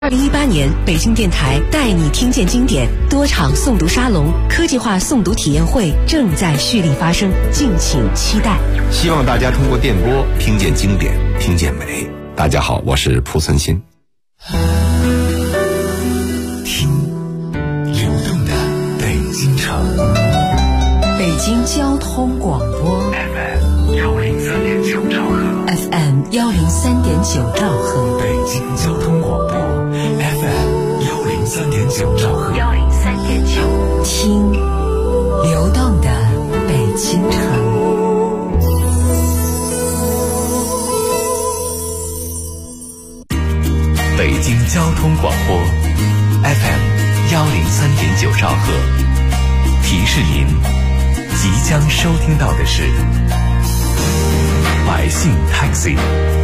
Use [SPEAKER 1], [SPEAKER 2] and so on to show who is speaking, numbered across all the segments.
[SPEAKER 1] 2018年，北京电台带你听见经典多场诵读沙龙、科技化诵读体验会正在蓄力发生，敬请期待。
[SPEAKER 2] 希望大家通过电波听见经典，听见美。大家好，我是蒲存昕。
[SPEAKER 3] 听流动的北京城，
[SPEAKER 1] 北京交通广播
[SPEAKER 3] FM103.9兆赫
[SPEAKER 1] FM103.9兆赫，
[SPEAKER 3] 北京交通广播 FM103.9兆赫
[SPEAKER 1] 103.9，听流动的北京城。
[SPEAKER 3] 北京交通广播 FM103.9兆赫，提示您即将收听到的是百姓 Taxi。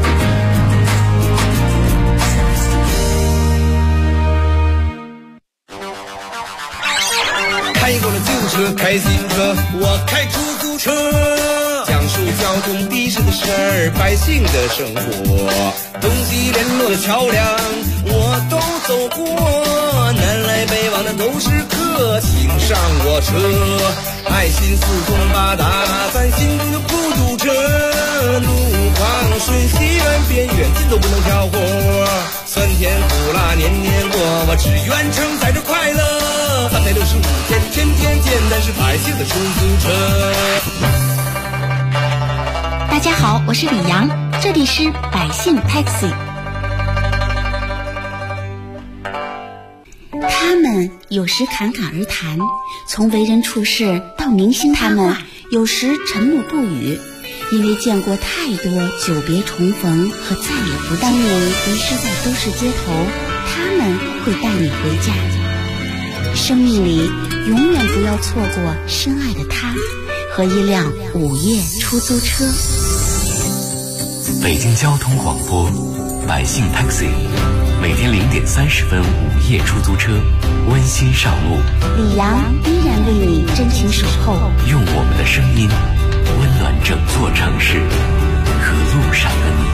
[SPEAKER 4] 开过了旧车，开新车，我开出租车，讲述交通的士的事儿，百姓的生活，东西联络的桥梁我都走过，南来北往的都是客，请上我车，爱心四通八达，咱心中的孤独者，路旁顺西远边远近都不能挑活，酸甜苦辣年年过，我只愿承载着快乐，365天天天见，但是百姓的出租车。
[SPEAKER 5] 大家好，我是李阳，这里是百姓 Taxi。 他们有时侃侃而谈，从为人处事到明星他们有时沉默不语，因为见过太多久别重逢和再也不见。当你迷失在都市街头，他们会带你回家。生命里永远不要错过深爱的他和一辆午夜出租车。
[SPEAKER 3] 北京交通广播百姓 Taxi， 每天0点30分午夜出租车温馨上路，
[SPEAKER 5] 李阳依然为你真情守候，
[SPEAKER 3] 用我们的声音温暖整座城市和路上的你。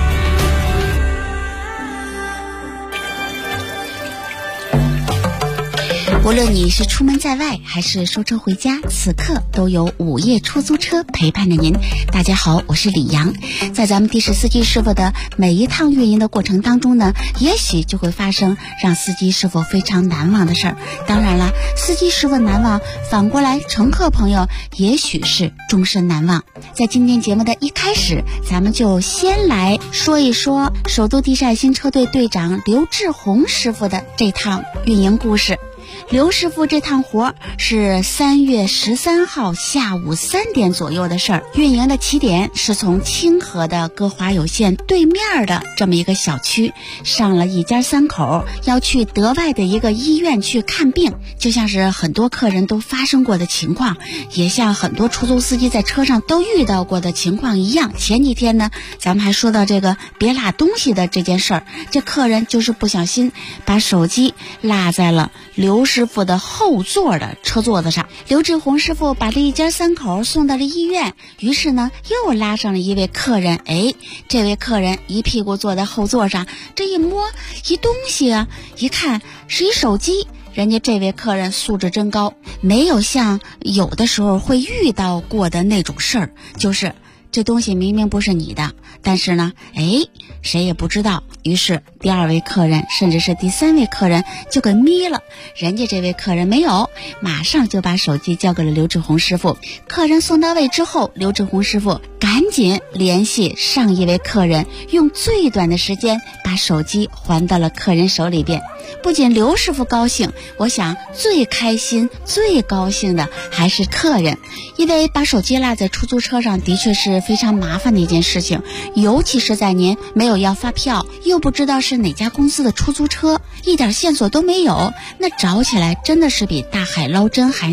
[SPEAKER 5] 无论你是出门在外还是收车回家，此刻都有午夜出租车陪伴着您。大家好，我是李阳。在咱们的士司机师傅的每一趟运营的过程当中呢，也许就会发生让司机师傅非常难忘的事儿。当然了，司机师傅难忘，反过来乘客朋友也许是终身难忘。在今天节目的一开始，咱们就先来说一说首都的士爱心车队队长刘志宏师傅的这趟运营故事。刘师傅这趟活是3月13号下午3点左右的事儿，运营的起点是从清河的歌华有线对面的这么一个小区，上了一家3口要去德外的一个医院去看病，就像是很多客人都发生过的情况，也像很多出租司机在车上都遇到过的情况一样。前几天呢，咱们还说到这个别落东西的这件事儿，这客人就是不小心把手机落在了刘师傅的后座的车座子上。刘志宏师傅把这一家3口送到了医院，于是呢又拉上了一位客人。这位客人一屁股坐在后座上，这一摸一东西啊，一看是一手机。人家这位客人素质真高，没有像有的时候会遇到过的那种事儿，就是这东西明明不是你的，但是呢谁也不知道。于是第2位客人甚至是第3位客人就给眯了，人家这位客人没有，马上就把手机交给了刘志宏师傅。客人送到位之后，刘志宏师傅赶紧联系上一位客人，用最短的时间把手机还到了客人手里边。不仅刘师傅高兴，我想最开心最高兴的还是客人，因为把手机落在出租车上的确是非常麻烦的一件事情，尤其是在您没有要发票，又不知道是哪家公司的出租车，一点线索都没有，那找起来真的是比大海捞针还难。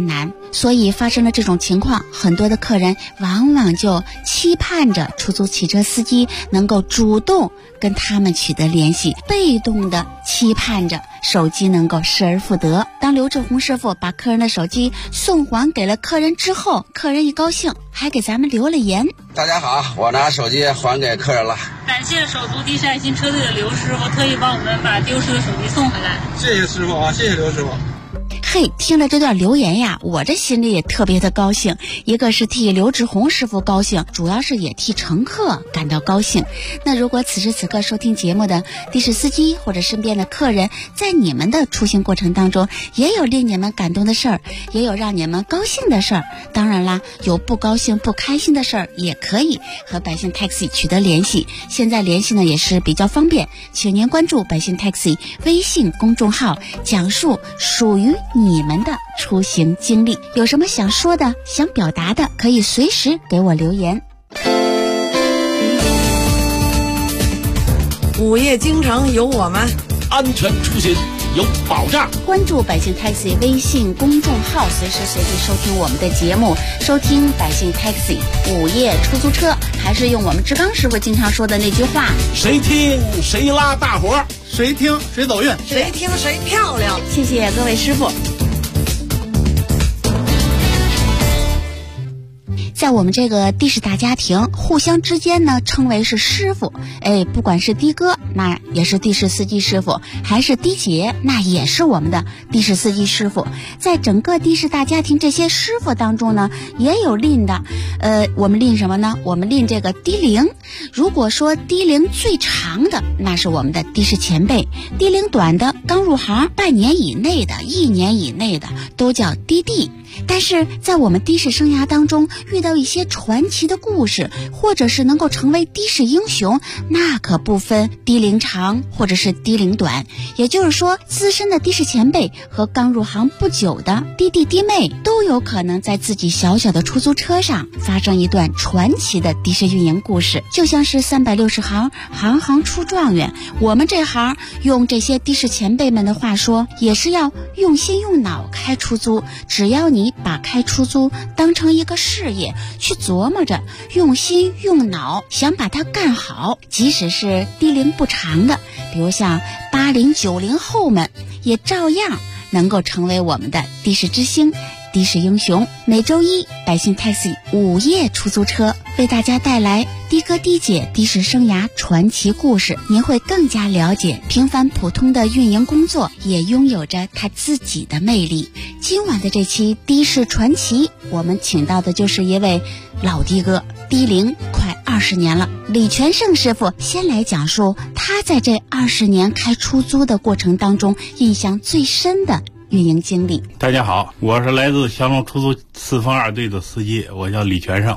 [SPEAKER 5] 所以发生了这种情况，很多的客人往往就期盼着出租汽车司机能够主动跟他们取得联系，被动的期盼着手机能够失而复得。当刘志红师傅把客人的手机送还给了客人之后，客人一高兴还给咱们留了言。
[SPEAKER 6] 大家好，我拿手机还给客人了，
[SPEAKER 7] 感谢首都的士爱心车队的刘师傅特意帮我们把丢失的手机送回来。
[SPEAKER 8] 谢谢师傅啊，谢谢刘师傅。
[SPEAKER 5] 嘿，听了这段留言呀，我这心里也特别的高兴，一个是替刘志红师傅高兴，主要是也替乘客感到高兴。那如果此时此刻收听节目的的士司机或者身边的客人，在你们的出行过程当中也有令你们感动的事儿，也有让你们高兴的事儿，当然啦，有不高兴不开心的事儿也可以和百姓 Taxi 取得联系。现在联系呢也是比较方便，请您关注百姓 Taxi 微信公众号，讲述属于你们的出行经历，有什么想说的想表达的，可以随时给我留言。
[SPEAKER 9] 午夜京城有我们，
[SPEAKER 10] 安全出行有保障。
[SPEAKER 5] 关注百姓 Taxi 微信公众号，随时随地收听我们的节目，收听百姓 Taxi 午夜出租车。还是用我们志刚师傅经常说的那句话，
[SPEAKER 10] 谁听谁拉大伙，
[SPEAKER 8] 谁听谁走运，
[SPEAKER 9] 谁听谁漂亮。
[SPEAKER 5] 谢谢各位师傅。在我们这个的士大家庭，互相之间呢称为是师傅，不管是的哥，那也是的士司机师傅，还是的姐，那也是我们的的士司机师傅。在整个的士大家庭这些师傅当中呢，也有吝的，我们吝什么呢？我们吝这个的龄。如果说的龄最长的，那是我们的的士前辈；的龄短的，刚入行半年以内的、1年以内的，都叫的弟。但是在我们的士生涯当中遇到一些传奇的故事，或者是能够成为的士英雄，那可不分的龄长或者是的龄短。也就是说，资深的的士前辈和刚入行不久的的弟弟妹都有可能在自己小小的出租车上发生一段传奇的的士运营故事。就像是360行，行行出状元。我们这行用这些的士前辈们的话说，也是要用心用脑开出租。只要你把开出租当成一个事业，去琢磨着用心用脑想把它干好，即使是的龄不长的，比如像80、90后们，也照样能够成为我们的的士之星、的士英雄。每周一，百姓 Taxi 午夜出租车为大家带来的哥的姐的士生涯传奇故事，您会更加了解平凡普通的运营工作也拥有着它自己的魅力。今晚的这期的士传奇，我们请到的就是一位老的哥，的龄快20年了，李全胜师傅先来讲述他在这20年开出租的过程当中印象最深的运营经历。
[SPEAKER 11] 大家好，我是来自降龙出租4分2队的司机，我叫李全胜。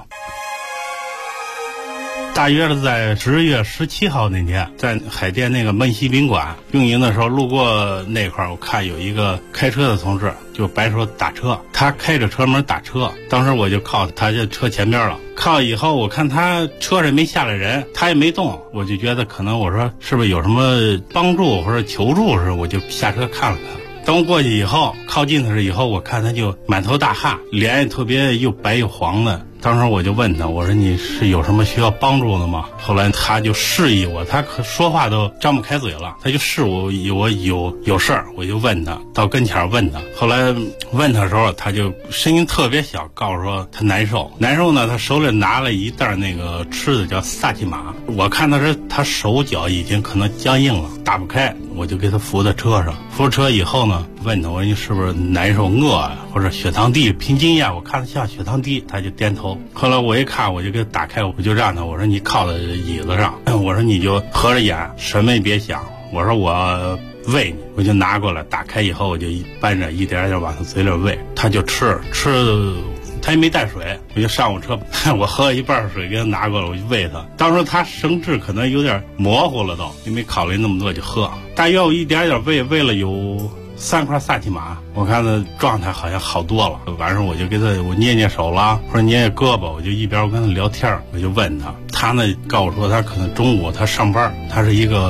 [SPEAKER 11] 大约是在10月17号那天，在海淀那个闷西宾馆运营的时候，路过那块儿，我看有一个开车的同志就摆手打车，他开着车门打车，当时我就靠他这车前边了，靠以后我看他车上没下来人，他也没动，我就觉得可能我说是不是有什么帮助或者求助时，我就下车看了看。等我过去以后，靠近的时候以后，我看他就满头大汗，脸也特别又白又黄的。当时我就问他，我说你是有什么需要帮助的吗？后来他就示意我，他可说话都张不开嘴了，他就示我有事儿，我就问他，到跟前问他。后来问他的时候，他就声音特别小，告诉说他难受呢，他手里拿了一袋那个吃的叫萨琪玛，我看他手脚已经可能僵硬了，打不开，我就给他扶在车上。扶车以后呢，问他，我说你是不是难受饿啊，或者血糖低？凭经验我看他像血糖低，他就点头。后来我一看，我就给他打开，我就让他，我说你靠在椅子上，我说你就合着眼，什么也别想，我说我喂你，我就拿过来，打开以后我就搬着一点点往他嘴里喂，他就吃，他也没带水，我就上我车，我喝一半水给他拿过来，我就喂他。当时他神志可能有点模糊了都，也没考虑那么多就喝。大约我一点点喂了有3块萨琪玛，我看他状态好像好多了。晚上我就给他我捏捏手了，或者捏捏胳膊，我就一边跟他聊天，我就问他，他呢告诉说他可能中午他上班，他是一个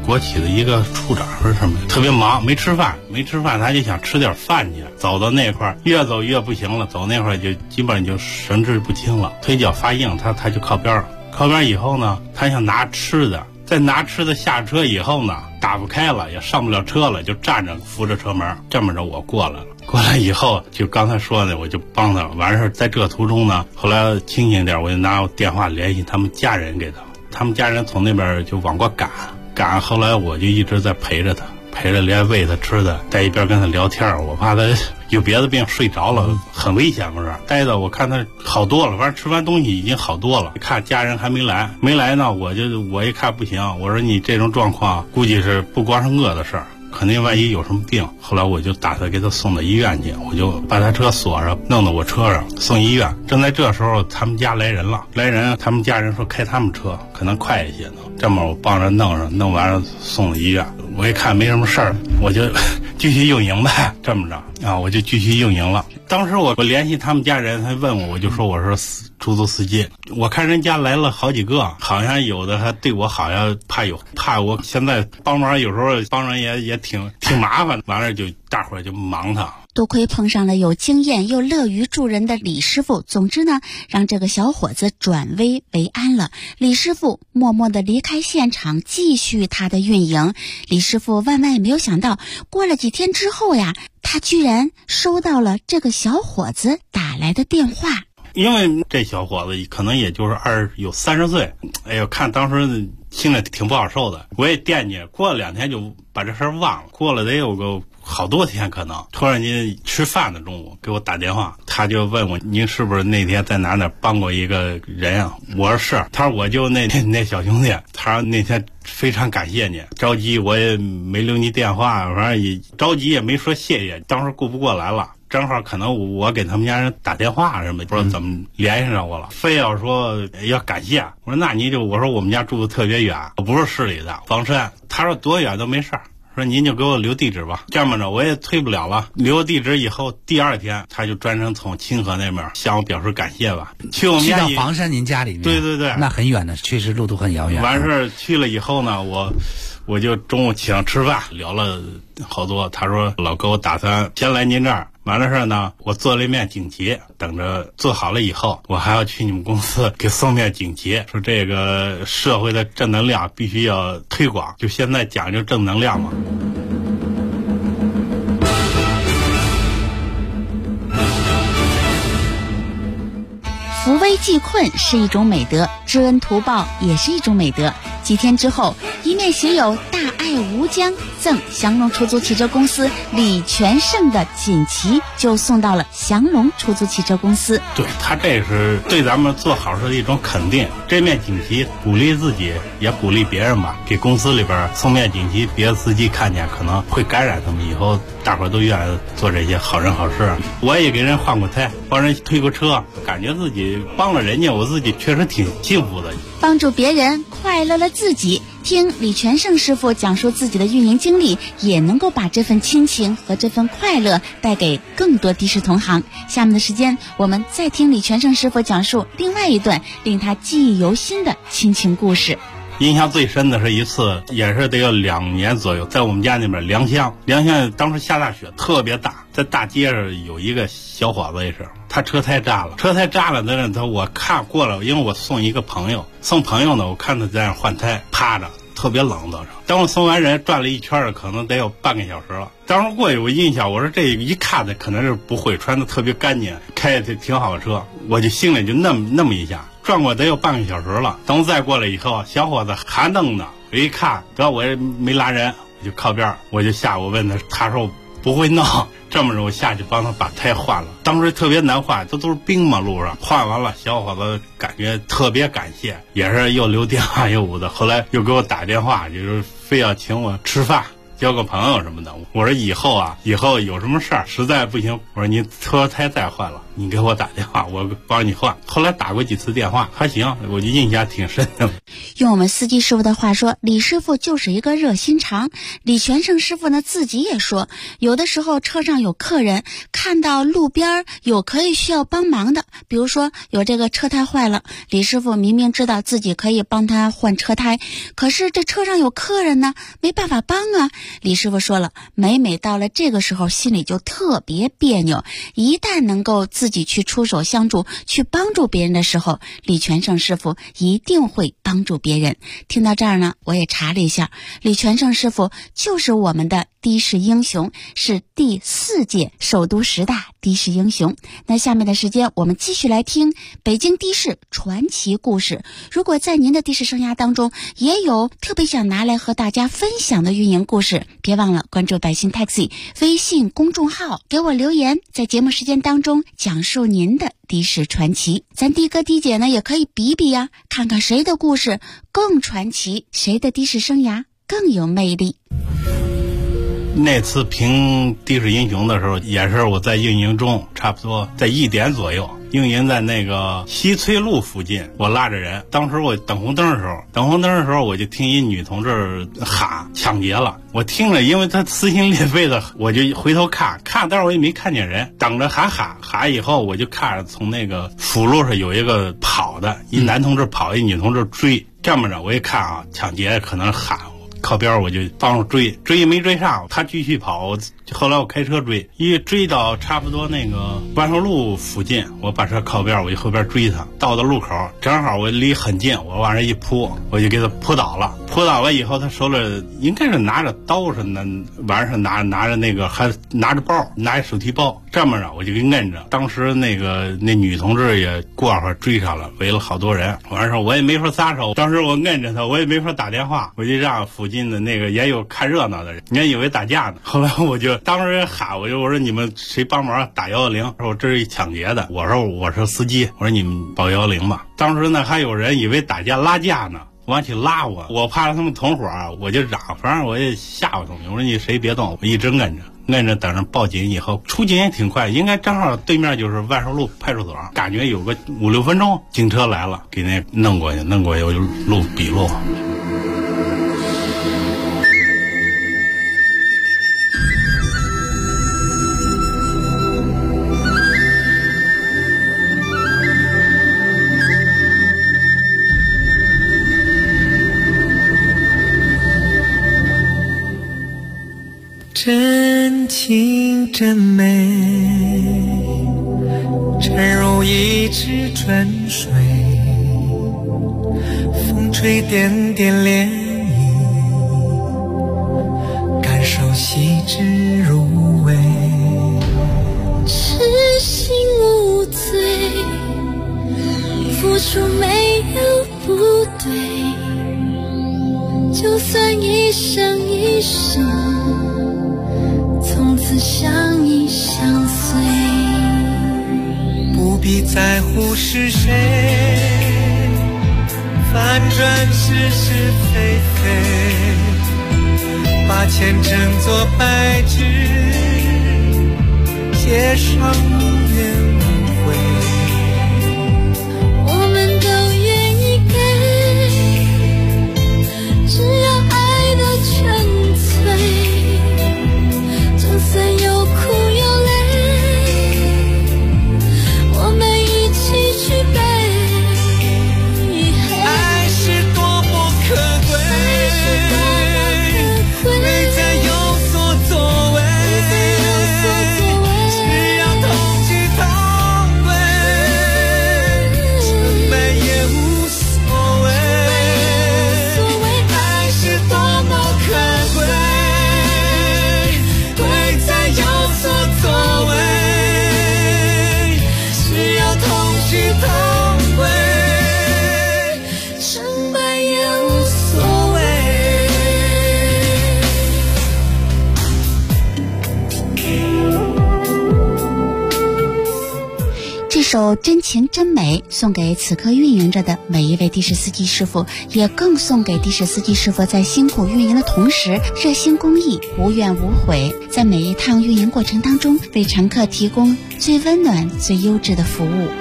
[SPEAKER 11] 国企的一个处长是什么，特别忙，没吃饭，他就想吃点饭去。走到那块儿，越走越不行了，走那块儿就基本上就神志不清了，腿脚发硬，他就靠边了。靠边以后呢，他想拿吃的，在拿吃的下车以后呢，打不开了，也上不了车了，就站着扶着车门。这么着我过来了，过来以后就刚才说的，我就帮他完事儿。在这个途中呢，后来清醒点，我就拿我电话联系他们家人给他们家人从那边就往过赶，后来我就一直在陪着他，连喂他吃的，在一边跟他聊天，我怕他有别的病睡着了，很危险不是？待的我看他好多了，反正吃完东西已经好多了。看家人还没来呢，我一看不行，我说你这种状况估计是不光是饿的事儿，肯定万一有什么病。后来我就打算给他送到医院去，我就把他车锁上，弄到我车上送医院。正在这时候，他们家来人，他们家人说开他们车可能快一些呢。这么我帮着弄完了送到医院。我一看没什么事儿，我就继续运营呗。这么着啊，我就继续运营了。当时我联系他们家人，他问我就说我是出租司机。我看人家来了好几个，好像有的还对我好像怕我现在帮忙，有时候帮人也挺麻烦。完了就大伙儿就忙他。
[SPEAKER 5] 多亏碰上了有经验又乐于助人的李师傅，总之呢，让这个小伙子转危为安了。李师傅默默地离开现场，继续他的运营。李师傅万万也没有想到，过了几天之后呀，他居然收到了这个小伙子打来的电话。
[SPEAKER 11] 因为这小伙子可能也就是30岁，哎呦，看当时心里挺不好受的。我也惦记，过了2天就把这事儿忘了，过了得有个好多天，可能突然间吃饭的中午给我打电话，他就问我您是不是那天在哪帮过一个人啊？我说是。他说我就那小兄弟，他说那天非常感谢你，着急我也没留你电话，反正也着急也没说谢谢，当时顾不过来了。正好可能我给他们家人打电话什么，不知道怎么联系上我了，非要说要感谢。我说那我说我们家住的特别远，我不是市里的，房山。他说多远都没事儿，说您就给我留地址吧。这么着我也推不了了，留地址以后第2天他就专程从清河那边向我表示感谢吧。去我们家
[SPEAKER 12] 到房山您家里面，
[SPEAKER 11] 对，
[SPEAKER 12] 那很远的，确实路途很遥远。
[SPEAKER 11] 完事儿去了以后呢，我就中午请吃饭，聊了好多。他说老哥，我打算先来您这儿，完了事儿呢，我做了一面锦旗，等着做好了以后，我还要去你们公司给送面锦旗，说这个社会的正能量必须要推广，就现在讲究正能量嘛。
[SPEAKER 5] 扶危济困是一种美德，知恩图报也是一种美德。几天之后，一面写有“大爱无疆”赠祥龙出租汽车公司李全胜的锦旗就送到了祥龙出租汽车公司。
[SPEAKER 11] 对，他这是对咱们做好事的一种肯定。这面锦旗鼓励自己也鼓励别人吧，给公司里边送面锦旗，别的司机看见可能会感染他们，以后大伙都愿意做这些好人好事。我也给人换过胎，帮人推过车，感觉自己帮了人家，我自己确实挺幸福的。
[SPEAKER 5] 帮助别人，快乐了自己。听李全胜师傅讲述自己的运营经历，也能够把这份亲情和这份快乐带给更多的士同行。下面的时间，我们再听李全胜师傅讲述另外一段令他记忆犹新的亲情故事。
[SPEAKER 11] 印象最深的是一次，也是得有2年左右，在我们家那边良乡当时下大雪特别大，在大街上有一个小伙子，也是他车胎炸了的人，我看过了，因为我送一个朋友呢，我看他在那换胎趴着，特别冷的。当我送完人转了一圈，可能得有半个小时了。当时过去我印象，我说这一看的可能是不会，穿的特别干净，开的挺好的车，我就心里就那么一下。转过得有半个小时了，等我再过来以后，小伙子还瞪呢。我一看，得我也没拉人，我就靠边，我就下，我问他，他说不会弄。这么着我下去帮他把胎换了，当时特别难换，这都是冰嘛，路上换完了，小伙子感觉特别感谢，也是又留电话又的，后来又给我打电话，就是非要请我吃饭交个朋友什么的。我说以后有什么事儿实在不行，我说您车胎再换了， 你给我打电话，我帮你换。后来打过几次电话，还行，我就印象挺深的。
[SPEAKER 5] 用我们司机师傅的话说，李师傅就是一个热心肠。李全胜师傅呢自己也说，有的时候车上有客人，看到路边有可以需要帮忙的，比如说有这个车胎坏了，李师傅明明知道自己可以帮他换车胎，可是这车上有客人呢，没办法帮啊。李师傅说了，每到了这个时候心里就特别别扭，一旦能够自己去出手相助，去帮助别人的时候，李全胜师傅一定会帮助别人。听到这儿呢，我也查了一下，李全胜师傅就是我们的的士英雄，是第4届首都10大的士英雄。那下面的时间我们继续来听北京的士传奇故事。如果在您的的士生涯当中也有特别想拿来和大家分享的运营故事，别忘了关注百姓 Taxi 微信公众号，给我留言，在节目时间当中讲述您的的士传奇。咱的哥的姐呢也可以比比呀，看看谁的故事更传奇，谁的的士生涯更有魅力。
[SPEAKER 11] 那次评的士英雄的时候，也是我在运营中，差不多在1点左右，运营在那个西翠路附近，我拉着人，当时我等红灯的时候，我就听一女同志喊抢劫了，我听了，因为她撕心裂肺的，我就回头看，但是我也没看见人，等着喊以后，我就看着从那个辅路上有一个跑的，一男同志跑，一女同志追，这么着我一看啊，抢劫可能喊。靠边我就帮着追也没追上，他继续跑，后来我开车追到差不多那个万寿路附近，我把车靠边，我就后边追他，到了路口正好我离很近，我往上一扑，我就给他扑倒了以后，他手里应该是拿着刀似的，晚上拿着那个还拿着包，拿着手提包，这么着我就给摁着。当时那女同志也过会儿追上了，围了好多人，完事我也没法撒手，当时我摁着他，我也没法打电话，我就让附近的那个也有看热闹的人，人家以为打架呢，后来我就当时喊，我说你们谁帮忙打110，说这是一抢劫的，我说我是司机，我说你们报110吧。当时呢还有人以为打架拉架呢，往起拉我怕他们同伙啊，我就嚷，反正我也吓唬他们，我说你谁别动，我一直摁着等着报警，以后出警也挺快，应该正好对面就是万寿路派出所，感觉有个5-6分钟，警车来了，给那弄过去我就录笔录。
[SPEAKER 13] 真情真美，沉入一池春水，风吹点点涟漪，感受细致入微，
[SPEAKER 14] 痴心无罪，付出没有不对，就算一生一世从此相依相随，
[SPEAKER 13] 不必在乎是谁，反转是是非非，把前程作白纸，写上无怨无悔。
[SPEAKER 14] 我们都愿意给，只要爱的纯粹，就算有苦有泪，我们一起去背。
[SPEAKER 13] 爱是多么可贵，没再有所作为，只要同去同
[SPEAKER 5] 首《真情真美》送给此刻运营着的每一位的士司机师傅，也更送给的士司机师傅在辛苦运营的同时热心公益，无怨无悔，在每一趟运营过程当中为乘客提供最温暖最优质的服务。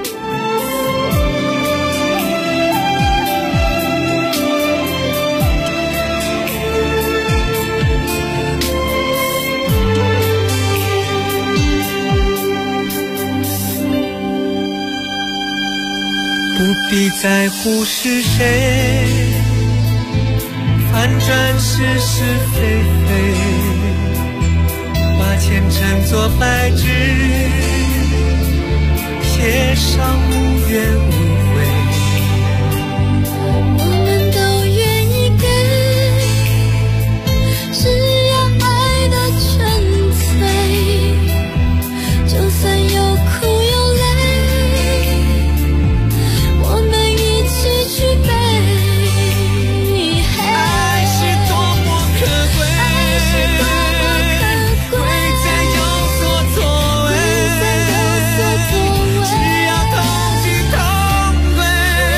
[SPEAKER 13] 不必在乎是谁，反转是是非非，把前尘作白纸，写上无怨无悔。
[SPEAKER 14] 我们都愿意给，只要爱的纯粹，就算有苦有泪，去背，
[SPEAKER 13] 爱是多么可贵，
[SPEAKER 14] 爱是多么可贵，
[SPEAKER 13] 在有所作为，只要同进同归，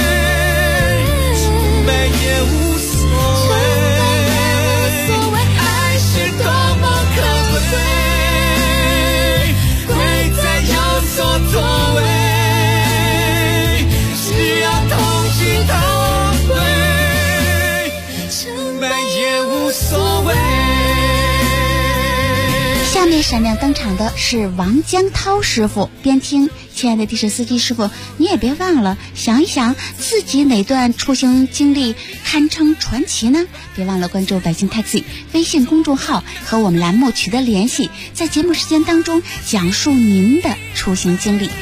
[SPEAKER 13] 成败也无所谓，爱是多么可贵，贵在有所作为。
[SPEAKER 5] 下面闪亮登场的是王江涛师傅，边听亲爱的的士司机师傅，你也别忘了想一想自己哪段出行经历堪称传奇呢？别忘了关注百姓 Taxi 微信公众号和我们栏目取得联系，在节目时间当中讲述您的出行经历。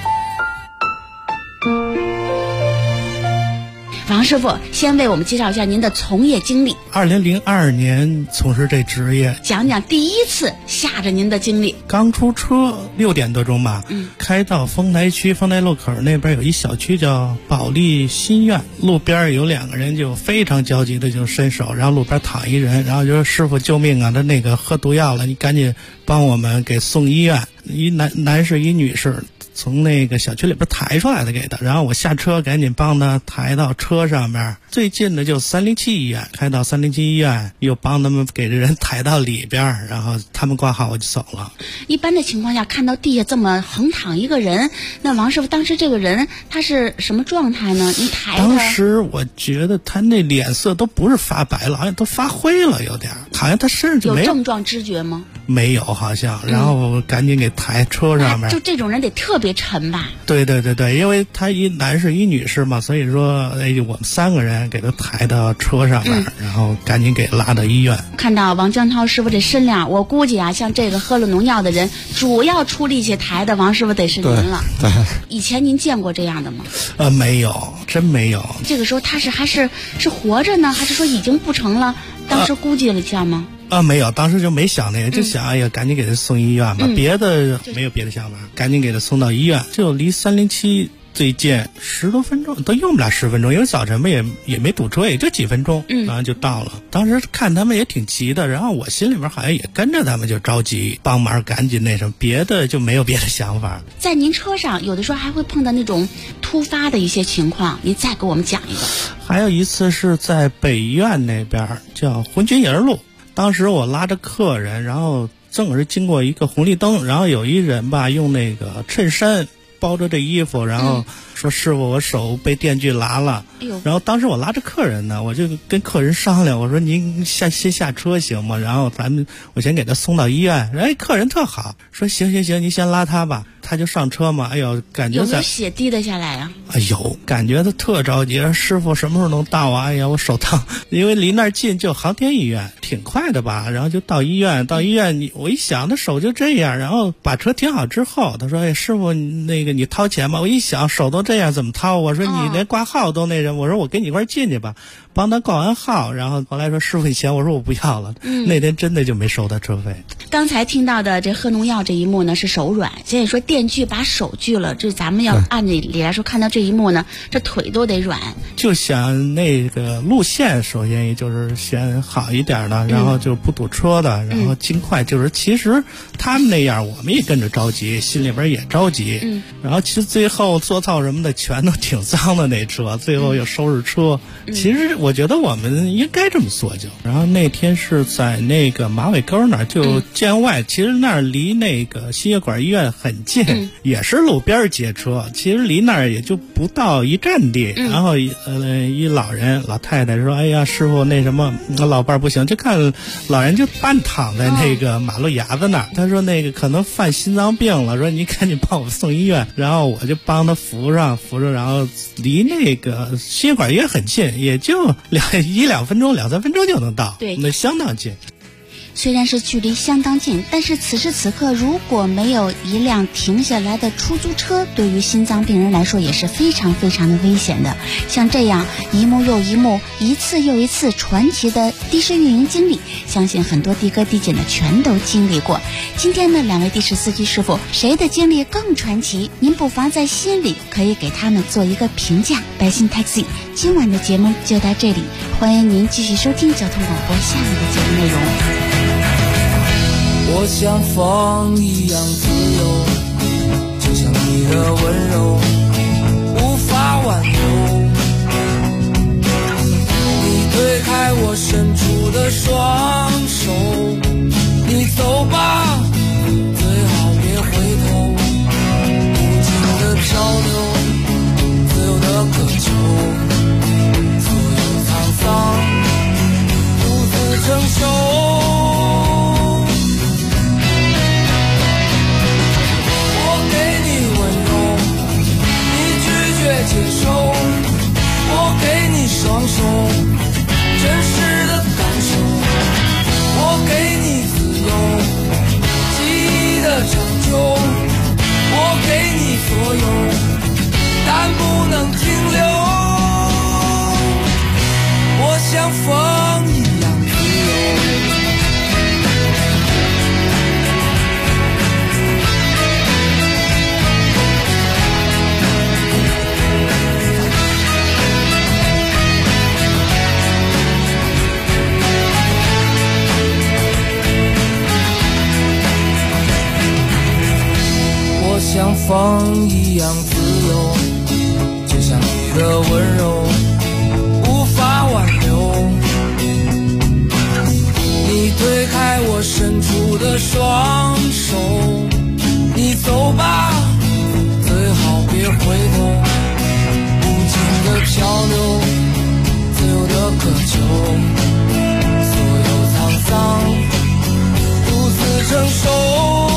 [SPEAKER 5] 王师傅，先为我们介绍一下您的从业经历。
[SPEAKER 8] 2002年从事这职业，
[SPEAKER 5] 讲讲第一次吓着您的经历。
[SPEAKER 8] 刚出车6点多钟吧，开到丰台区丰台路口那边有一小区叫保利新苑，路边有2个人就非常焦急的就伸手，然后路边躺一人，然后就说师傅救命啊，他那个喝毒药了，你赶紧帮我们给送医院。一男士一女士从那个小区里边抬出来的给他，然后我下车赶紧帮他抬到车上面，最近的就307医院，开到307医院又帮他们给这人抬到里边，然后他们挂号我就走了。
[SPEAKER 5] 一般的情况下看到地下这么横躺一个人，那王师傅当时这个人他是什么状态呢？你抬他？
[SPEAKER 8] 当时我觉得他那脸色都不是发白了，好像都发灰了，有点好像他身上就没
[SPEAKER 5] 有症状知觉吗？
[SPEAKER 8] 没有，好像。然后我赶紧给抬车上面。
[SPEAKER 5] 就这种人得特别沉吧？
[SPEAKER 8] 对对对对，因为他一男士一女士嘛，所以说我们3个人给他抬到车上面，然后赶紧给拉到医院。
[SPEAKER 5] 看到王江涛师傅这身量，我估计啊，像这个喝了农药的人，主要出力气抬的王师傅得是您了。
[SPEAKER 8] 对。
[SPEAKER 5] 以前您见过这样的吗？
[SPEAKER 8] 没有，真没有。
[SPEAKER 5] 这个时候他还是活着呢，还是说已经不成了？当时估计了一下吗？
[SPEAKER 8] 没有，当时就没想那个，就想哎呀，赶紧给他送医院吧，别的没有别的想法，赶紧给他送到医院，就离307最近10多分钟，都用不了10分钟，因为早晨嘛也没堵车，也就几分钟，然后就到了。当时看他们也挺急的，然后我心里边好像也跟着他们就着急，帮忙赶紧那什么，别的就没有别的想法。
[SPEAKER 5] 在您车上有的时候还会碰到那种突发的一些情况，您再给我们讲一个。
[SPEAKER 8] 还有一次是在北院那边叫浑军营路。当时我拉着客人，然后正是经过一个红绿灯，然后有一人吧用那个衬衫包着这衣服，然后说师傅我手被电锯拉了，然后当时我拉着客人呢，我就跟客人商量，我说您先下车行吗？然后我先给他送到医院。客人特好，说行，你先拉他吧。他就上车嘛，哎呦，感觉
[SPEAKER 5] 有没有血滴得下来啊？
[SPEAKER 8] 哎呦，感觉他特着急，师傅什么时候能到啊？哎呀，我手烫，因为离那儿近，就航天医院，挺快的吧？然后就到医院，我一想，他手就这样，然后把车停好之后，他说：“哎，师傅，那个你掏钱吧。”我一想，手都这样，怎么掏？我说你连挂号都那人，我说我跟你一块进去吧，帮他挂完号。然后后来说师傅你钱，我说我不要了。那天真的就没收他车费。
[SPEAKER 5] 刚才听到的这喝农药这一幕呢是手软，现在说电锯把手锯了，这咱们要按理来说看到这一幕呢，这腿都得软。
[SPEAKER 8] 就想那个路线，首先也就是选好一点的，然后就不堵车的，然后尽快。就是其实他们那样，我们也跟着着急，心里边也着急。然后其实最后做操什么的全都挺脏的那车，最后又收拾车。其实我觉得我们应该这么做就。然后那天是在那个马尾沟那儿，就建外，其实那儿离那个心血管医院很近，也是路边接车，其实离那儿也就不到一站地。然后一老太太说：“哎呀，师傅，那什么，我老伴儿不行。”就看老人就半躺在那个马路牙子那儿。他说那个可能犯心脏病了，说你赶紧帮我送医院。然后我就帮他扶着，然后离那个心血管医院很近，也就2-3分钟就能到，对，那相当近。
[SPEAKER 5] 虽然是距离相当近，但是此时此刻如果没有一辆停下来的出租车，对于心脏病人来说也是非常非常的危险的。像这样一幕又一幕，一次又一次传奇的的士运营经历，相信很多的哥的姐呢全都经历过。今天呢，2位的士司机师傅谁的经历更传奇，您不妨在心里可以给他们做一个评价。百姓 Taxi 今晚的节目就到这里，欢迎您继续收听交通广播下面的节目内容。
[SPEAKER 13] 我像风一样自由，就像你的温柔无法挽留。你推开我伸出的双手，你走吧，最好别回头。无尽的漂流，自由的渴求，所有沧桑独自承受。接受，我给你双手，真实的感受，我给你自由，记忆的长久，我给你所有，但不能停留。我像风一样自由。像风一样自由，就像你的温柔无法挽留。你推开我伸出的双手，你走吧，最好别回头。无尽的漂流，自由的渴求，所有沧桑独自承受。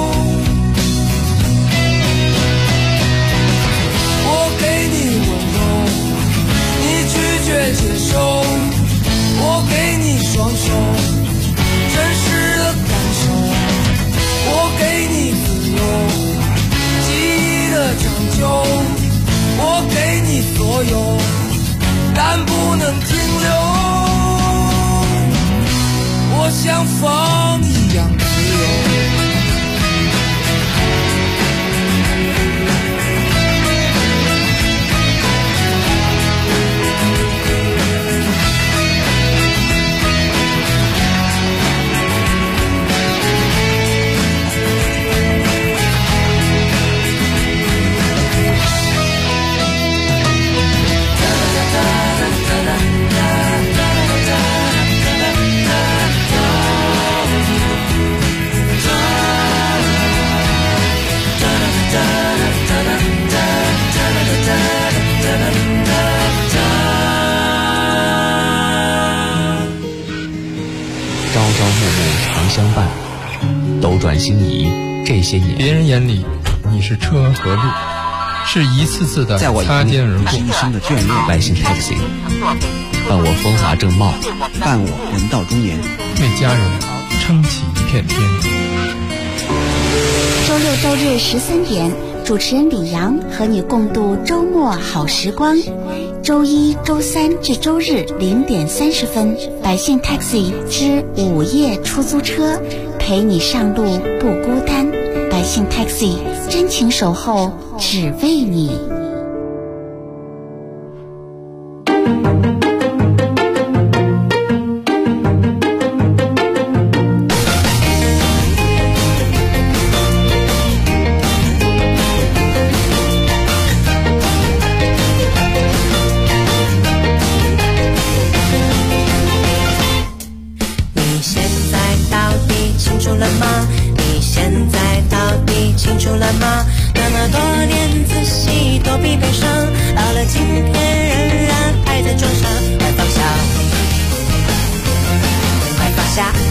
[SPEAKER 13] 接受，我给你双手，真实的感受，我给你自由，记忆的长久，我给你所有，但不能停留。我像风一样自由。
[SPEAKER 3] 相伴，斗转星移，这些年，
[SPEAKER 15] 别人眼里你是车和路，是一次次的擦肩而过，
[SPEAKER 3] 一生的眷恋。百姓 Taxi， 伴我风华正茂，
[SPEAKER 16] 伴我人到中年，
[SPEAKER 15] 为家人撑起一片天。
[SPEAKER 5] 周六周日13点，主持人李阳和你共度周末好时光。周一、周三至周日0点30分，百姓 Taxi 之午夜出租车，陪你上路不孤单。 百姓 Taxi 真情守候，只为你。
[SPEAKER 14] 下。